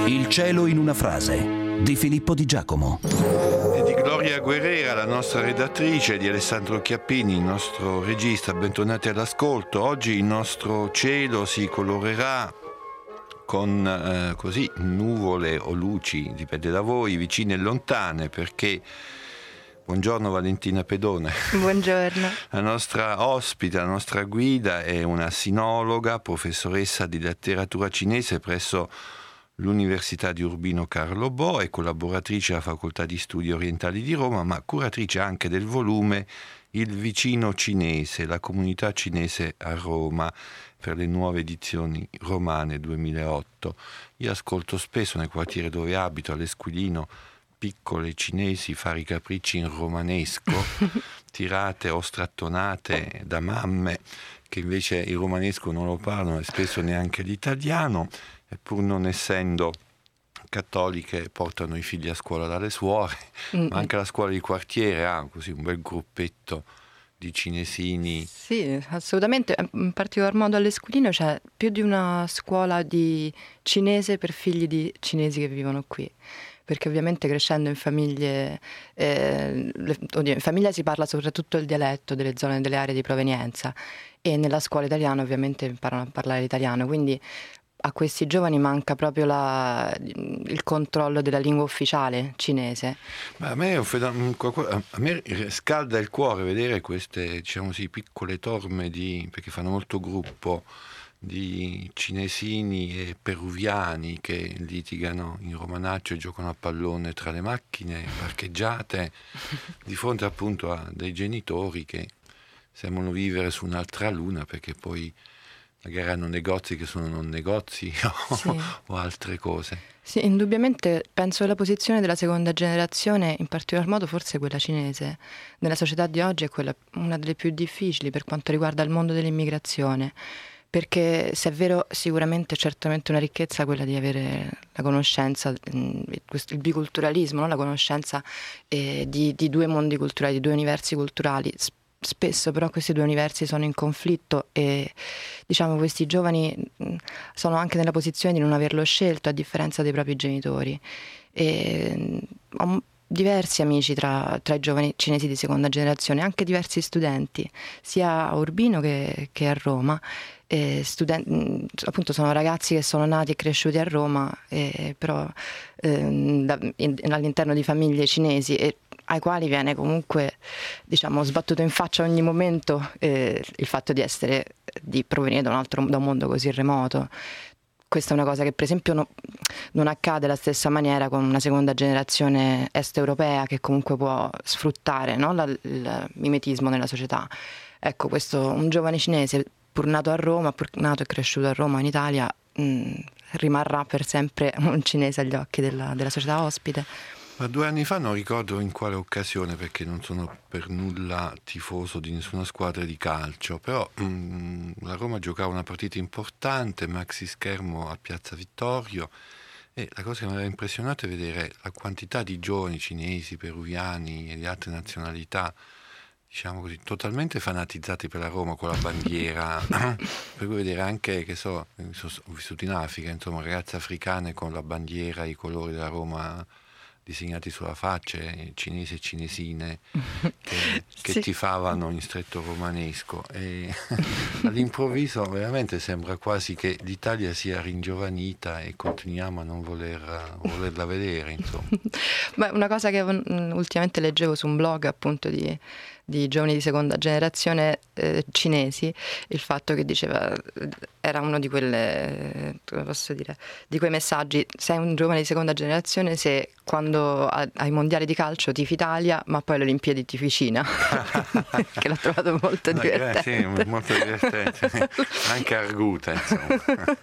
Il cielo in una frase di Filippo Di Giacomo. E di Gloria Guerrera, la nostra redattrice, di Alessandro Chiappini, il nostro regista. Bentornati all'ascolto. Oggi il nostro cielo si colorerà con così nuvole o luci, dipende da voi, vicine e lontane, perché buongiorno Valentina Pedone. Buongiorno. La nostra ospite, la nostra guida è una sinologa, professoressa di letteratura cinese presso l'Università di Urbino Carlo Bo e collaboratrice alla Facoltà di Studi Orientali di Roma, ma curatrice anche del volume Il vicino cinese, la comunità cinese a Roma, per le nuove edizioni romane 2008. Io ascolto spesso nel quartiere dove abito, all'Esquilino, piccole cinesi fare i capricci in romanesco, tirate o strattonate da mamme che invece il romanesco non lo parlano e spesso neanche l'italiano, e pur non essendo cattoliche portano i figli a scuola dalle suore, ma anche la scuola di quartiere ha così un bel gruppetto di cinesini. Sì, assolutamente. In particolar modo all'Esquilino c'è più di una scuola di cinese per figli di cinesi che vivono qui. Perché ovviamente crescendo in famiglie, in famiglia si parla soprattutto il dialetto delle zone, delle aree di provenienza, e nella scuola italiana ovviamente imparano a parlare l'italiano, quindi a questi giovani manca proprio il controllo della lingua ufficiale cinese. Ma a me scalda il cuore vedere queste, diciamo così, piccole torme perché fanno molto gruppo, di cinesini e peruviani che litigano in romanaccio e giocano a pallone tra le macchine parcheggiate di fronte appunto a dei genitori che sembrano vivere su un'altra luna, perché poi magari hanno negozi che sono non negozi o altre cose. Sì, indubbiamente penso che la posizione della seconda generazione, in particolar modo forse quella cinese, nella società di oggi è una delle più difficili per quanto riguarda il mondo dell'immigrazione. Perché se è vero, sicuramente certamente una ricchezza quella di avere la conoscenza, il biculturalismo, no? La conoscenza di due mondi culturali, di due universi culturali. Spesso però questi due universi sono in conflitto e diciamo questi giovani sono anche nella posizione di non averlo scelto, a differenza dei propri genitori. Ho diversi amici tra i giovani cinesi di seconda generazione, anche diversi studenti, sia a Urbino che a Roma. Appunto sono ragazzi che sono nati e cresciuti a Roma, però all'interno di famiglie cinesi, e ai quali viene comunque, diciamo, sbattuto in faccia ogni momento il fatto di provenire da un mondo così remoto. Questa è una cosa che per esempio non accade alla stessa maniera con una seconda generazione est europea, che comunque può sfruttare, no? Il mimetismo nella società. Ecco, un giovane cinese pur nato a Roma, pur nato e cresciuto a Roma in Italia, rimarrà per sempre un cinese agli occhi della società ospite. Ma 2 anni fa non ricordo in quale occasione, perché non sono per nulla tifoso di nessuna squadra di calcio, però la Roma giocava una partita importante, maxi schermo a Piazza Vittorio, e la cosa che mi aveva impressionato è vedere la quantità di giovani cinesi, peruviani e di altre nazionalità, diciamo così, totalmente fanatizzati per la Roma con la bandiera, per cui vedere anche, che ho vissuto in Africa, insomma, ragazze africane con la bandiera, i colori della Roma disegnati sulla faccia, cinesi e cinesine che sì, tifavano in stretto romanesco, e all'improvviso veramente sembra quasi che l'Italia sia ringiovanita e continuiamo a non volerla vedere, insomma. Beh, una cosa che ultimamente leggevo su un blog appunto di giovani di seconda generazione cinesi, il fatto che diceva, era uno di quelle, come posso dire, di quei messaggi: sei un giovane di seconda generazione se quando ai mondiali di calcio tifi Italia, ma poi alle Olimpiadi tifi Cina. Che l'ho trovato molto divertente. Sì, molto divertente, anche arguta, insomma.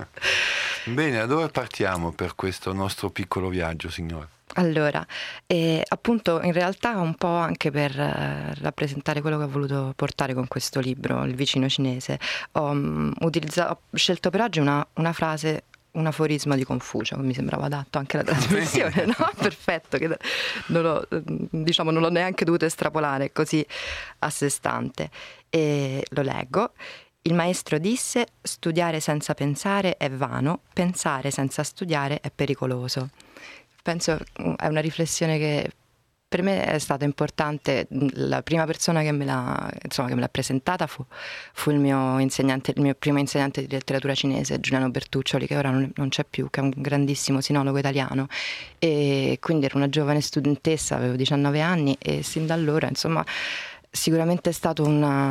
Bene, da dove partiamo per questo nostro piccolo viaggio, signora? Allora, appunto in realtà un po' anche per rappresentare quello che ho voluto portare con questo libro, Il vicino cinese, ho scelto per oggi una frase, un aforisma di Confucio, che mi sembrava adatto anche alla trasmissione, no? Perfetto, che non l'ho neanche dovuto estrapolare così a sé stante. E lo leggo. Il maestro disse: studiare senza pensare è vano, pensare senza studiare è pericoloso. Penso è una riflessione che per me è stata importante. La prima persona che me l'ha presentata fu il mio primo insegnante di letteratura cinese, Giuliano Bertuccioli, che ora non c'è più, che è un grandissimo sinologo italiano, e quindi ero una giovane studentessa, avevo 19 anni, e sin da allora, insomma, sicuramente è stato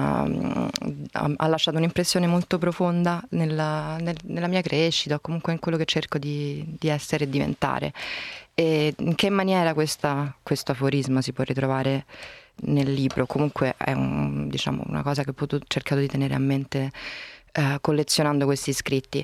ha lasciato un'impressione molto profonda nella mia crescita, o comunque in quello che cerco di essere e diventare. E in che maniera questo aforisma si può ritrovare nel libro? Comunque è una cosa che ho cercato di tenere a mente collezionando questi scritti.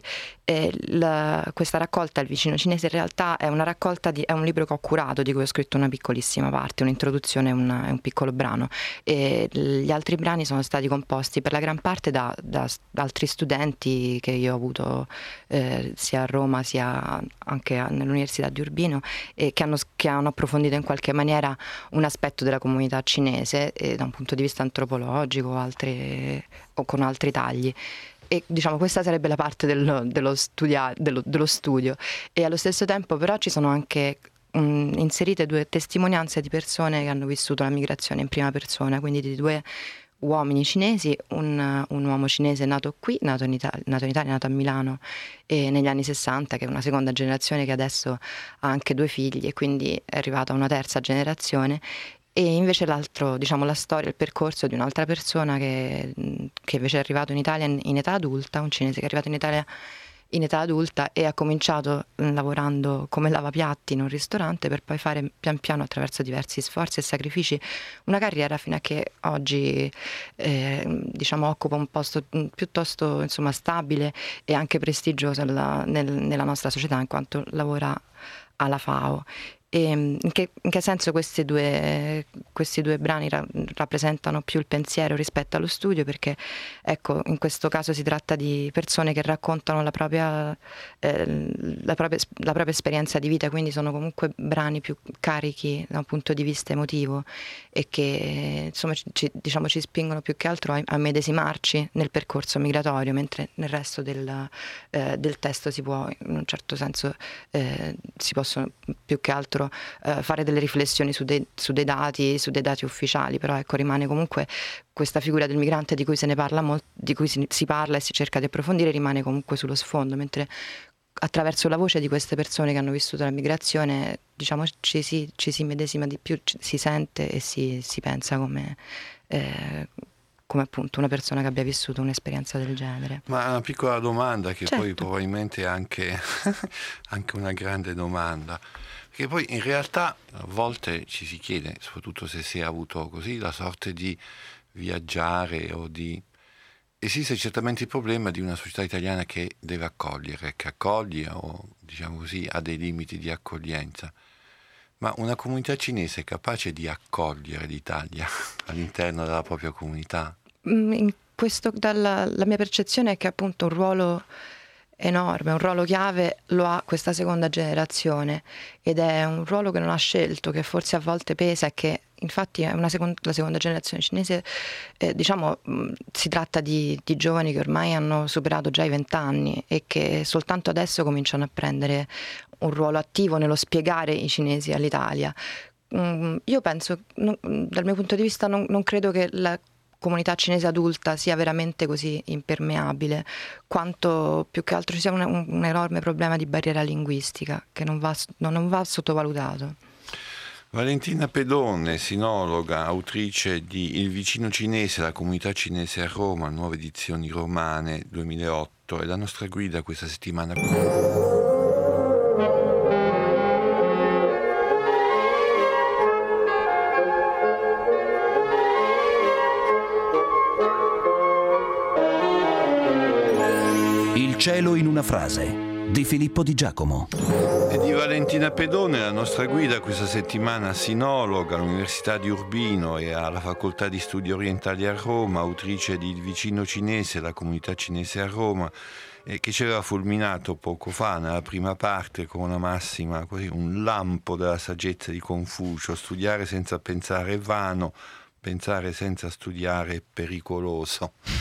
Questa raccolta, Il vicino cinese, in realtà è una raccolta è un libro che ho curato, di cui ho scritto una piccolissima parte, un'introduzione e un piccolo brano, e gli altri brani sono stati composti per la gran parte da altri studenti che io ho avuto sia a Roma sia anche nell'Università di Urbino, e che hanno approfondito in qualche maniera un aspetto della comunità cinese da un punto di vista antropologico o con altri tagli. E questa sarebbe la parte dello studio, e allo stesso tempo però ci sono anche inserite 2 testimonianze di persone che hanno vissuto la migrazione in prima persona, quindi di 2 uomini cinesi, un uomo cinese nato qui, nato in Italia, nato a Milano negli anni 60, che è una seconda generazione che adesso ha anche 2 figli, e quindi è arrivata una terza generazione. E invece l'altro, la storia, il percorso di un'altra persona che invece è arrivato in Italia in età adulta, un cinese che è arrivato in Italia in età adulta e ha cominciato lavorando come lavapiatti in un ristorante, per poi fare pian piano, attraverso diversi sforzi e sacrifici, una carriera fino a che oggi occupa un posto piuttosto stabile e anche prestigioso nella nostra società, in quanto lavora alla FAO. E in che senso questi due brani rappresentano più il pensiero rispetto allo studio? Perché ecco, in questo caso si tratta di persone che raccontano la propria esperienza di vita, quindi sono comunque brani più carichi da un punto di vista emotivo, e che ci spingono più che altro a medesimarci nel percorso migratorio, mentre nel resto del testo si può, in un certo senso, si possono più che altro fare delle riflessioni su dei dati ufficiali, però ecco, rimane comunque questa figura del migrante di cui se ne parla di cui si parla e si cerca di approfondire, rimane comunque sullo sfondo, mentre attraverso la voce di queste persone che hanno vissuto la migrazione, ci si medesima di più, si sente e si pensa come appunto una persona che abbia vissuto un'esperienza del genere. Ma una piccola domanda, che certo. Poi probabilmente è anche una grande domanda, perché poi in realtà a volte ci si chiede, soprattutto se si è avuto così la sorte di viaggiare esiste certamente il problema di una società italiana che deve accogliere, che accoglie, o ha dei limiti di accoglienza. Ma una comunità cinese è capace di accogliere l'Italia all'interno della propria comunità? In questo, la mia percezione è che appunto un ruolo enorme, un ruolo chiave lo ha questa seconda generazione, ed è un ruolo che non ha scelto, che forse a volte pesa, e che infatti è la seconda generazione cinese, si tratta di giovani che ormai hanno superato già i 20 anni e che soltanto adesso cominciano a prendere un ruolo attivo nello spiegare i cinesi all'Italia. Io penso, dal mio punto di vista, non credo che la comunità cinese adulta sia veramente così impermeabile, quanto più che altro ci sia un enorme problema di barriera linguistica che non va sottovalutato. Valentina Pedone, sinologa, autrice di Il vicino cinese, la comunità cinese a Roma, nuove edizioni romane 2008, è la nostra guida questa settimana. Il cielo in una frase, di Filippo Di Giacomo. E di Valentina Pedone, la nostra guida questa settimana, sinologa all'Università di Urbino e alla Facoltà di Studi Orientali a Roma, autrice di Il vicino cinese, la comunità cinese a Roma, che ci aveva fulminato poco fa nella prima parte con una massima, così, un lampo della saggezza di Confucio: studiare senza pensare è vano, pensare senza studiare è pericoloso.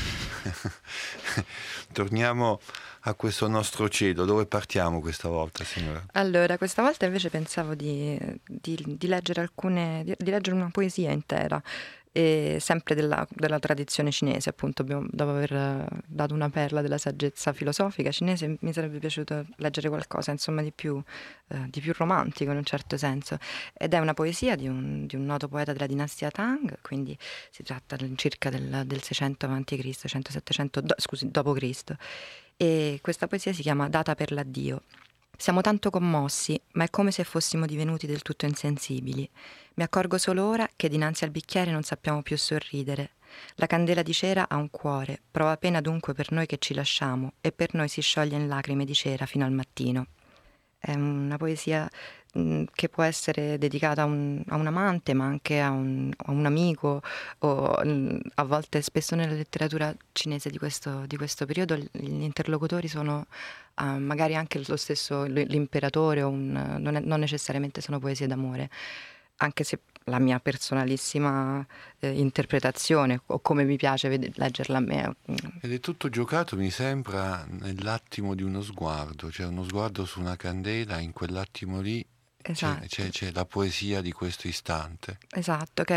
Torniamo a questo nostro cielo. Dove partiamo questa volta, signora? Allora, questa volta invece pensavo di leggere di leggere una poesia intera, sempre della tradizione cinese, appunto, dopo aver dato una perla della saggezza filosofica cinese, mi sarebbe piaciuto leggere qualcosa, insomma, di più romantico in un certo senso. Ed è una poesia di un noto poeta della dinastia Tang, quindi si tratta circa del 600 a.C., 100-700, scusi, d.C. E questa poesia si chiama Data per l'addio. Siamo tanto commossi, ma è come se fossimo divenuti del tutto insensibili. Mi accorgo solo ora che dinanzi al bicchiere non sappiamo più sorridere. La candela di cera ha un cuore, prova pena dunque per noi che ci lasciamo, e per noi si scioglie in lacrime di cera fino al mattino. È una poesia che può essere dedicata a un amante, ma anche a un amico, o a volte, spesso nella letteratura cinese di questo periodo, gli interlocutori sono magari anche lo stesso l'imperatore, non necessariamente sono poesie d'amore, anche se la mia personalissima interpretazione, o come mi piace leggerla a me. Ed è tutto giocato, mi sembra, nell'attimo di uno sguardo, cioè uno sguardo su una candela, in quell'attimo lì. Esatto. C'è la poesia di questo istante. Esatto, che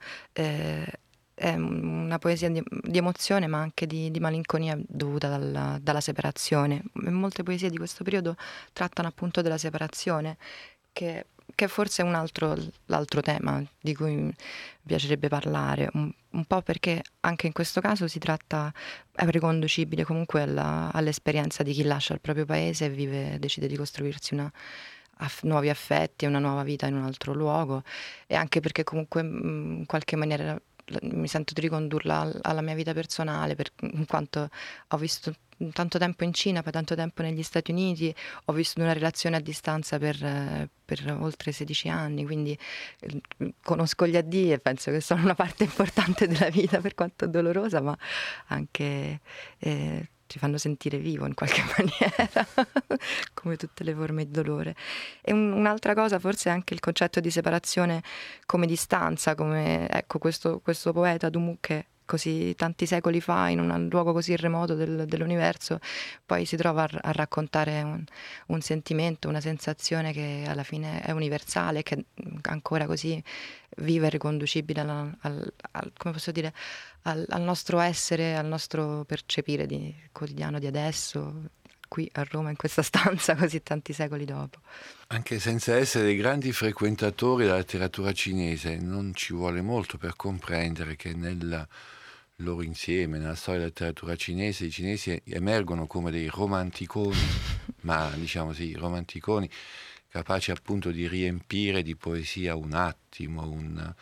è una poesia di emozione, ma anche di malinconia dovuta dalla separazione. Molte poesie di questo periodo trattano appunto della separazione, che forse è l'altro tema di cui mi piacerebbe parlare, un po' perché anche in questo caso è riconducibile comunque all'esperienza di chi lascia il proprio paese e decide di costruirsi nuovi affetti e una nuova vita in un altro luogo, e anche perché comunque in qualche maniera mi sento di ricondurla alla mia vita personale, in quanto ho vissuto tanto tempo in Cina, poi tanto tempo negli Stati Uniti, ho vissuto una relazione a distanza per oltre 16 anni, quindi conosco gli addii e penso che sono una parte importante della vita, per quanto dolorosa, ma anche ci fanno sentire vivo in qualche maniera, come tutte le forme di dolore. E un'altra cosa forse è anche il concetto di separazione come distanza, come ecco questo poeta Dumu, che così tanti secoli fa, in un luogo così remoto dell'universo, poi si trova a raccontare un sentimento, una sensazione che alla fine è universale, che ancora così viva e riconducibile come posso dire, al nostro essere, al nostro percepire quotidiano di adesso, qui a Roma, in questa stanza, così tanti secoli dopo. Anche senza essere dei grandi frequentatori della letteratura cinese, non ci vuole molto per comprendere che nel loro insieme, nella storia della letteratura cinese, i cinesi emergono come dei romanticoni, ma diciamo sì, romanticoni, capaci appunto di riempire di poesia un attimo,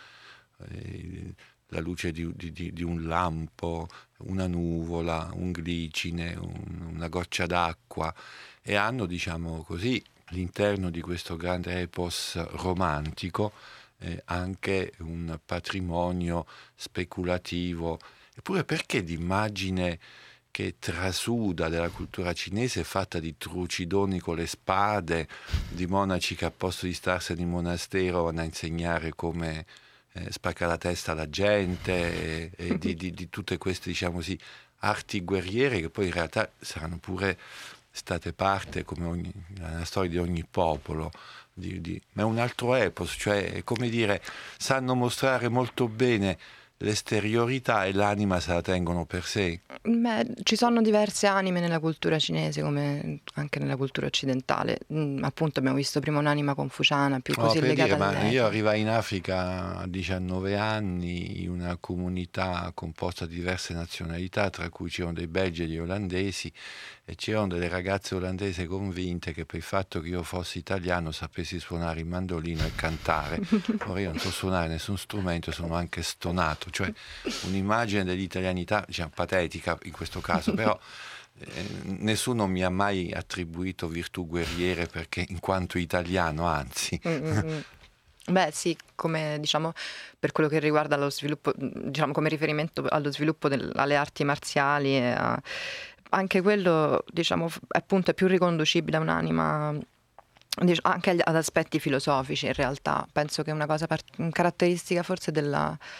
la luce di un lampo, una nuvola, un glicine, una goccia d'acqua, e hanno, diciamo così, all'interno di questo grande epos romantico anche un patrimonio speculativo. Eppure perché l'immagine che trasuda della cultura cinese è fatta di trucidoni con le spade, di monaci che a posto di starsene in monastero vanno a insegnare come spacca la testa alla gente, e di tutte queste, diciamo così, arti guerriere che poi in realtà saranno pure state parte, come nella storia di ogni popolo, ma è un altro epos, cioè è come dire, sanno mostrare molto bene l'esteriorità e l'anima se la tengono per sé. Beh, ci sono diverse anime nella cultura cinese, come anche nella cultura occidentale. Appunto abbiamo visto prima un'anima confuciana più così legata all'etica. Io arrivai in Africa a 19 anni, in una comunità composta di diverse nazionalità, tra cui c'erano dei belgi e degli olandesi, e c'erano delle ragazze olandesi convinte che per il fatto che io fossi italiano sapessi suonare il mandolino e cantare. Ora io non so suonare nessun strumento, sono anche stonato, cioè un'immagine dell'italianità, diciamo, patetica in questo caso, però nessuno mi ha mai attribuito virtù guerriere perché in quanto italiano, anzi. Beh sì, come diciamo per quello che riguarda lo sviluppo, diciamo come riferimento allo sviluppo alle arti marziali, anche quello, diciamo, appunto è più riconducibile a un'anima, anche ad aspetti filosofici in realtà. Penso che una cosa caratteristica forse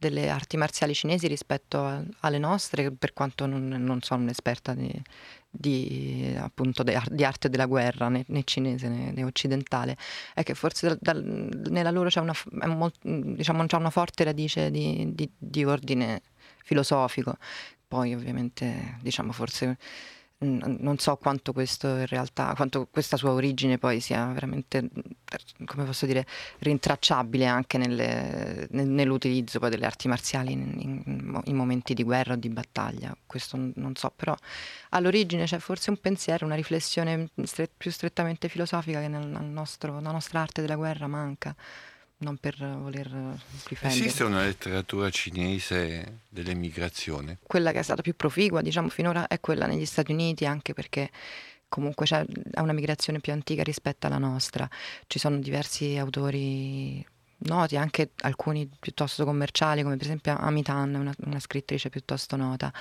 delle arti marziali cinesi rispetto alle nostre, per quanto non sono un'esperta appunto di arte della guerra, né cinese né occidentale, è che forse nella loro c'è diciamo, c'è una forte radice di ordine filosofico. Poi ovviamente diciamo forse non so quanto questo in realtà, quanto questa sua origine poi sia veramente, come posso dire, rintracciabile anche nell'utilizzo poi delle arti marziali in momenti di guerra o di battaglia. Questo non so, però all'origine c'è forse un pensiero, una riflessione più strettamente filosofica che nella nostra arte della guerra manca. Non per voler difendere. Esiste una letteratura cinese dell'emigrazione? Quella che è stata più proficua, diciamo, finora è quella negli Stati Uniti, anche perché comunque è una migrazione più antica rispetto alla nostra. Ci sono diversi autori noti, anche alcuni piuttosto commerciali, come per esempio Amy Tan, una scrittrice piuttosto nota.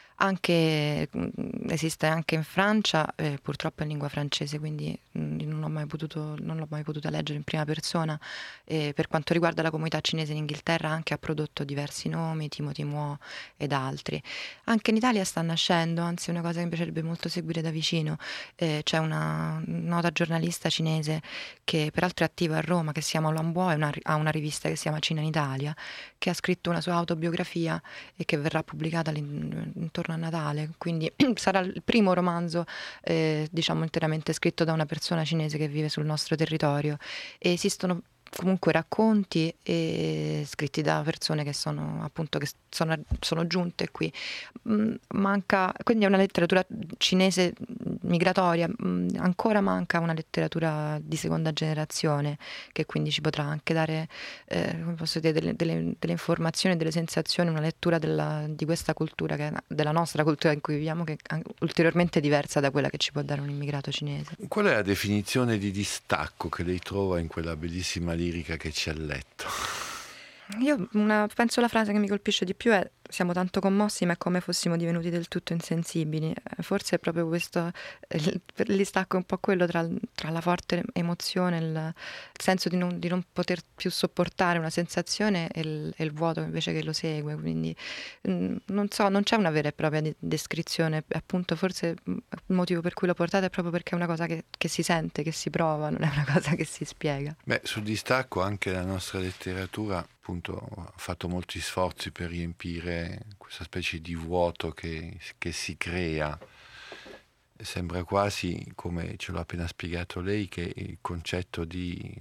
Esiste anche in Francia, purtroppo in lingua francese, quindi non l'ho mai potuta leggere in prima persona. Per quanto riguarda la comunità cinese in Inghilterra, anche ha prodotto diversi nomi, Timothy Mo ed altri. Anche in Italia sta nascendo, anzi è una cosa che mi piacerebbe molto seguire da vicino. C'è una nota giornalista cinese che peraltro è attiva a Roma, che si chiama Lambo, ha una rivista che si chiama Cina in Italia, che ha scritto una sua autobiografia e che verrà pubblicata intorno a Natale, quindi sarà il primo romanzo diciamo interamente scritto da una persona cinese che vive sul nostro territorio. E esistono comunque racconti scritti da persone che sono appunto sono giunte qui. Manca, quindi è una letteratura cinese migratoria, ancora manca una letteratura di seconda generazione che quindi ci potrà anche dare come posso dire, delle informazioni, delle sensazioni, una lettura di questa cultura, della nostra cultura in cui viviamo, che è ulteriormente diversa da quella che ci può dare un immigrato cinese. Qual è la definizione di distacco che lei trova in quella bellissima lirica che ci ha letto? Io penso la frase che mi colpisce di più è: siamo tanto commossi ma è come fossimo divenuti del tutto insensibili. Forse è proprio questo il distacco, è un po' quello tra la forte emozione, il senso di non poter più sopportare una sensazione e il vuoto invece che lo segue. Quindi non so, non c'è una vera e propria descrizione, appunto forse il motivo per cui l'ho portata è proprio perché è una cosa che si sente, che si prova, non è una cosa che si spiega. Sul distacco anche la nostra letteratura appunto ha fatto molti sforzi per riempire questa specie di vuoto che si crea. Sembra quasi, come ce l'ha appena spiegato lei, che il concetto di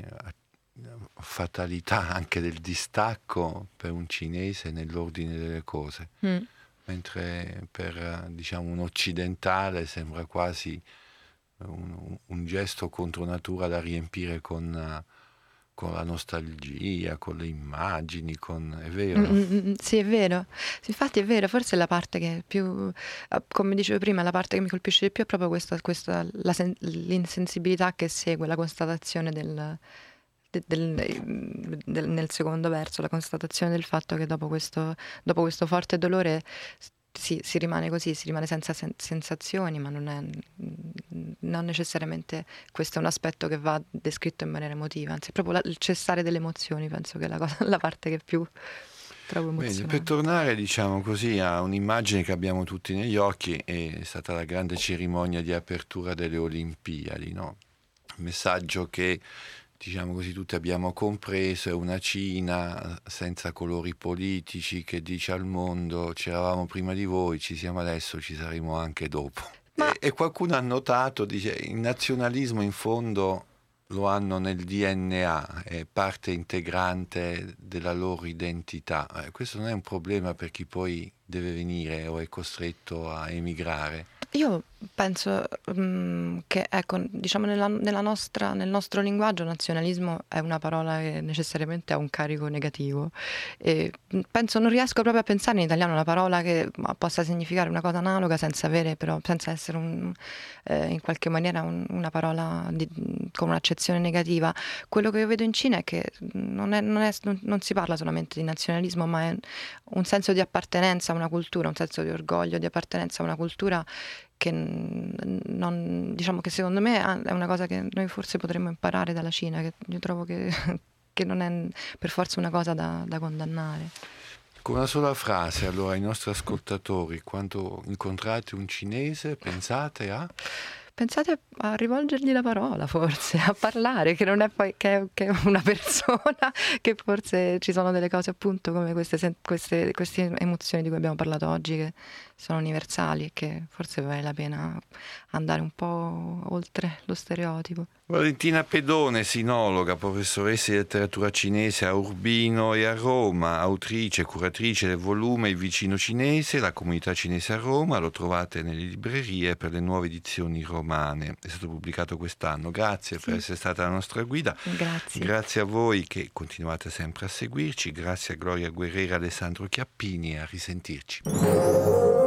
fatalità anche del distacco per un cinese nell'ordine delle cose, mentre per diciamo un occidentale sembra quasi un gesto contro natura da riempire con la nostalgia, con le immagini, è vero? Sì, è vero. Sì, infatti è vero, forse la parte che più, come dicevo prima, la parte che mi colpisce di più è proprio l'insensibilità che segue la constatazione nel secondo verso, la constatazione del fatto che dopo questo forte dolore si rimane così, si rimane senza sensazioni, ma non necessariamente questo è un aspetto che va descritto in maniera emotiva, anzi è proprio il cessare delle emozioni, penso che è la parte che più trovo emozionante. Bene, per tornare diciamo così a un'immagine che abbiamo tutti negli occhi, è stata la grande cerimonia di apertura delle Olimpiadi, no? Il messaggio che diciamo così tutti abbiamo compreso è una Cina senza colori politici che dice al mondo: c'eravamo prima di voi, ci siamo adesso, ci saremo anche dopo. E qualcuno ha notato, dice, il nazionalismo in fondo lo hanno nel DNA, è parte integrante della loro identità. Questo non è un problema per chi poi deve venire o è costretto a emigrare. Io penso che, ecco, diciamo nel nostro linguaggio nazionalismo è una parola che necessariamente ha un carico negativo. E non riesco proprio a pensare in italiano una parola che possa significare una cosa analoga senza essere in qualche maniera una parola con un'accezione negativa. Quello che io vedo in Cina è che non si parla solamente di nazionalismo, ma è un senso di appartenenza a una cultura, un senso di orgoglio, di appartenenza a una cultura che diciamo che secondo me è una cosa che noi forse potremmo imparare dalla Cina, che io trovo che non è per forza una cosa da condannare. Con una sola frase, allora, ai nostri ascoltatori, quando incontrate un cinese, pensate a? Pensate a rivolgergli la parola, forse, a parlare, che non è poi che è una persona, che forse ci sono delle cose appunto come queste emozioni di cui abbiamo parlato oggi, che sono universali e che forse vale la pena andare un po' oltre lo stereotipo. Valentina Pedone, sinologa, professoressa di letteratura cinese a Urbino e a Roma, autrice e curatrice del volume Il vicino cinese, la comunità cinese a Roma, lo trovate nelle librerie per le nuove edizioni romane, è stato pubblicato quest'anno. Grazie per essere stata la nostra guida. Grazie. Grazie a voi che continuate sempre a seguirci, grazie a Gloria Guerrera e Alessandro Chiappini e a risentirci.